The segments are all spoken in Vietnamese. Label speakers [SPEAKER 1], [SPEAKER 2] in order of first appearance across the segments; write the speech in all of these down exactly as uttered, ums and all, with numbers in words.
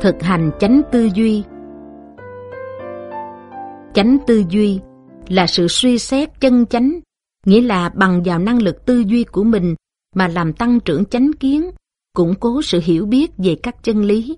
[SPEAKER 1] Thực hành chánh tư duy. Chánh tư duy là sự suy xét chân chánh, nghĩa là bằng vào năng lực tư duy của mình mà làm tăng trưởng chánh kiến, củng cố sự hiểu biết về các chân lý.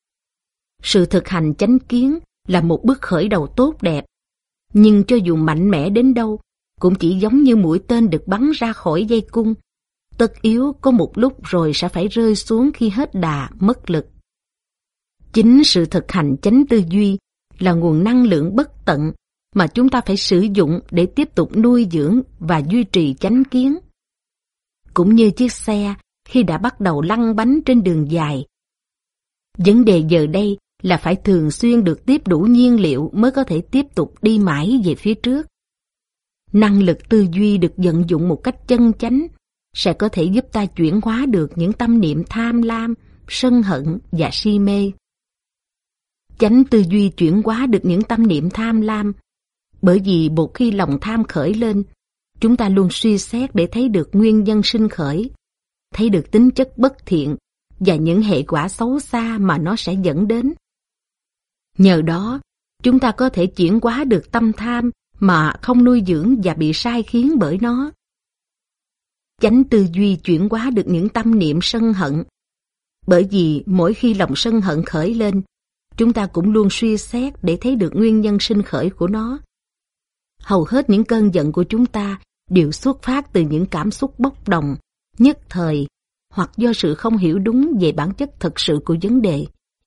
[SPEAKER 1] Sự thực hành chánh kiến là một bước khởi đầu tốt đẹp, nhưng cho dù mạnh mẽ đến đâu, cũng chỉ giống như mũi tên được bắn ra khỏi dây cung, tất yếu có một lúc rồi sẽ phải rơi xuống khi hết đà, mất lực. Chính sự thực hành chánh tư duy là nguồn năng lượng bất tận mà chúng ta phải sử dụng để tiếp tục nuôi dưỡng và duy trì chánh kiến. Cũng như chiếc xe khi đã bắt đầu lăn bánh trên đường dài. Vấn đề giờ đây là phải thường xuyên được tiếp đủ nhiên liệu mới có thể tiếp tục đi mãi về phía trước. Năng lực tư duy được vận dụng một cách chân chánh sẽ có thể giúp ta chuyển hóa được những tâm niệm tham lam, sân hận và si mê. Chánh tư duy chuyển hóa được những tâm niệm tham lam, bởi vì một khi lòng tham khởi lên, chúng ta luôn suy xét để thấy được nguyên nhân sinh khởi, thấy được tính chất bất thiện và những hệ quả xấu xa mà nó sẽ dẫn đến. Nhờ đó, chúng ta có thể chuyển hóa được tâm tham mà không nuôi dưỡng và bị sai khiến bởi nó. Chánh tư duy chuyển hóa được những tâm niệm sân hận, bởi vì mỗi khi lòng sân hận khởi lên, chúng ta cũng luôn suy xét để thấy được nguyên nhân sinh khởi của nó. Hầu hết những cơn giận của chúng ta đều xuất phát từ những cảm xúc bốc đồng, nhất thời, hoặc do sự không hiểu đúng về bản chất thực sự của vấn đề.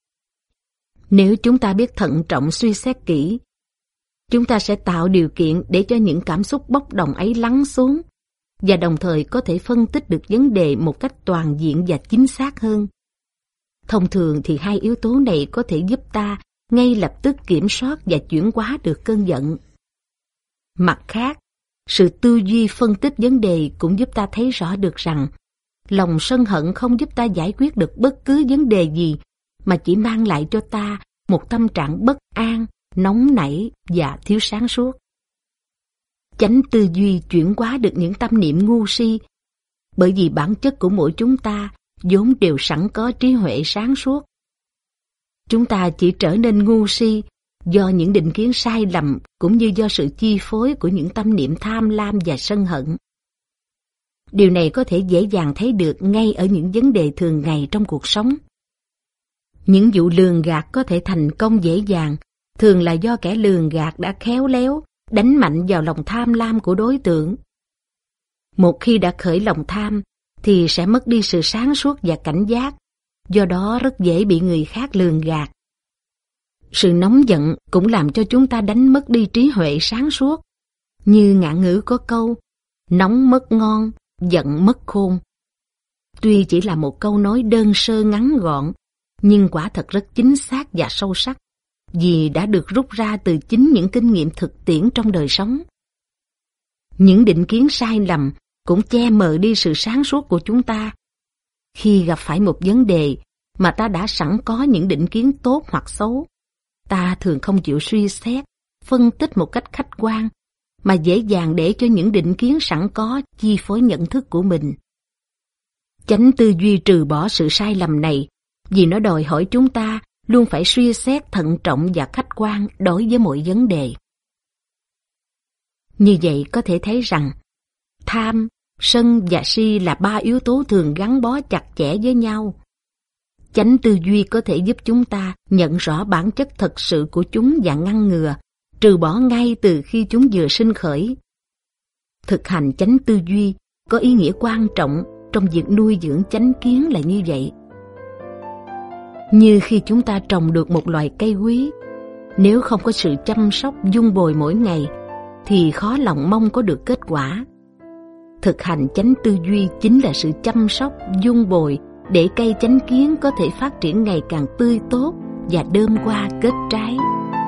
[SPEAKER 1] Nếu chúng ta biết thận trọng suy xét kỹ, chúng ta sẽ tạo điều kiện để cho những cảm xúc bốc đồng ấy lắng xuống, và đồng thời có thể phân tích được vấn đề một cách toàn diện và chính xác hơn. Thông thường thì hai yếu tố này có thể giúp ta ngay lập tức kiểm soát và chuyển hóa được cơn giận. Mặt khác, sự tư duy phân tích vấn đề cũng giúp ta thấy rõ được rằng lòng sân hận không giúp ta giải quyết được bất cứ vấn đề gì, mà chỉ mang lại cho ta một tâm trạng bất an, nóng nảy và thiếu sáng suốt. Chánh tư duy chuyển hóa được những tâm niệm ngu si, bởi vì bản chất của mỗi chúng ta vốn đều sẵn có trí huệ sáng suốt. Chúng ta chỉ trở nên ngu si do những định kiến sai lầm cũng như do sự chi phối của những tâm niệm tham lam và sân hận. Điều này có thể dễ dàng thấy được ngay ở những vấn đề thường ngày trong cuộc sống. Những vụ lường gạt có thể thành công dễ dàng, thường là do kẻ lường gạt đã khéo léo đánh mạnh vào lòng tham lam của đối tượng. Một khi đã khởi lòng tham, thì sẽ mất đi sự sáng suốt và cảnh giác, do đó rất dễ bị người khác lường gạt. Sự nóng giận cũng làm cho chúng ta đánh mất đi trí huệ sáng suốt, như ngạn ngữ có câu, nóng mất ngon, giận mất khôn. Tuy chỉ là một câu nói đơn sơ ngắn gọn, nhưng quả thật rất chính xác và sâu sắc, vì đã được rút ra từ chính những kinh nghiệm thực tiễn trong đời sống. Những định kiến sai lầm cũng che mờ đi sự sáng suốt của chúng ta. Khi gặp phải một vấn đề mà ta đã sẵn có những định kiến tốt hoặc xấu, ta thường không chịu suy xét, phân tích một cách khách quan, mà dễ dàng để cho những định kiến sẵn có chi phối nhận thức của mình. Chánh tư duy trừ bỏ sự sai lầm này, vì nó đòi hỏi chúng ta luôn phải suy xét thận trọng và khách quan đối với mọi vấn đề. Như vậy có thể thấy rằng, tham, sân và si là ba yếu tố thường gắn bó chặt chẽ với nhau. Chánh tư duy có thể giúp chúng ta nhận rõ bản chất thật sự của chúng và ngăn ngừa, trừ bỏ ngay từ khi chúng vừa sinh khởi. Thực hành chánh tư duy có ý nghĩa quan trọng trong việc nuôi dưỡng chánh kiến là như vậy. Như khi chúng ta trồng được một loài cây quý, nếu không có sự chăm sóc vun bồi mỗi ngày, thì khó lòng mong có được kết quả. Thực hành chánh tư duy chính là sự chăm sóc, vun bồi để cây chánh kiến có thể phát triển ngày càng tươi tốt và đơm hoa kết trái.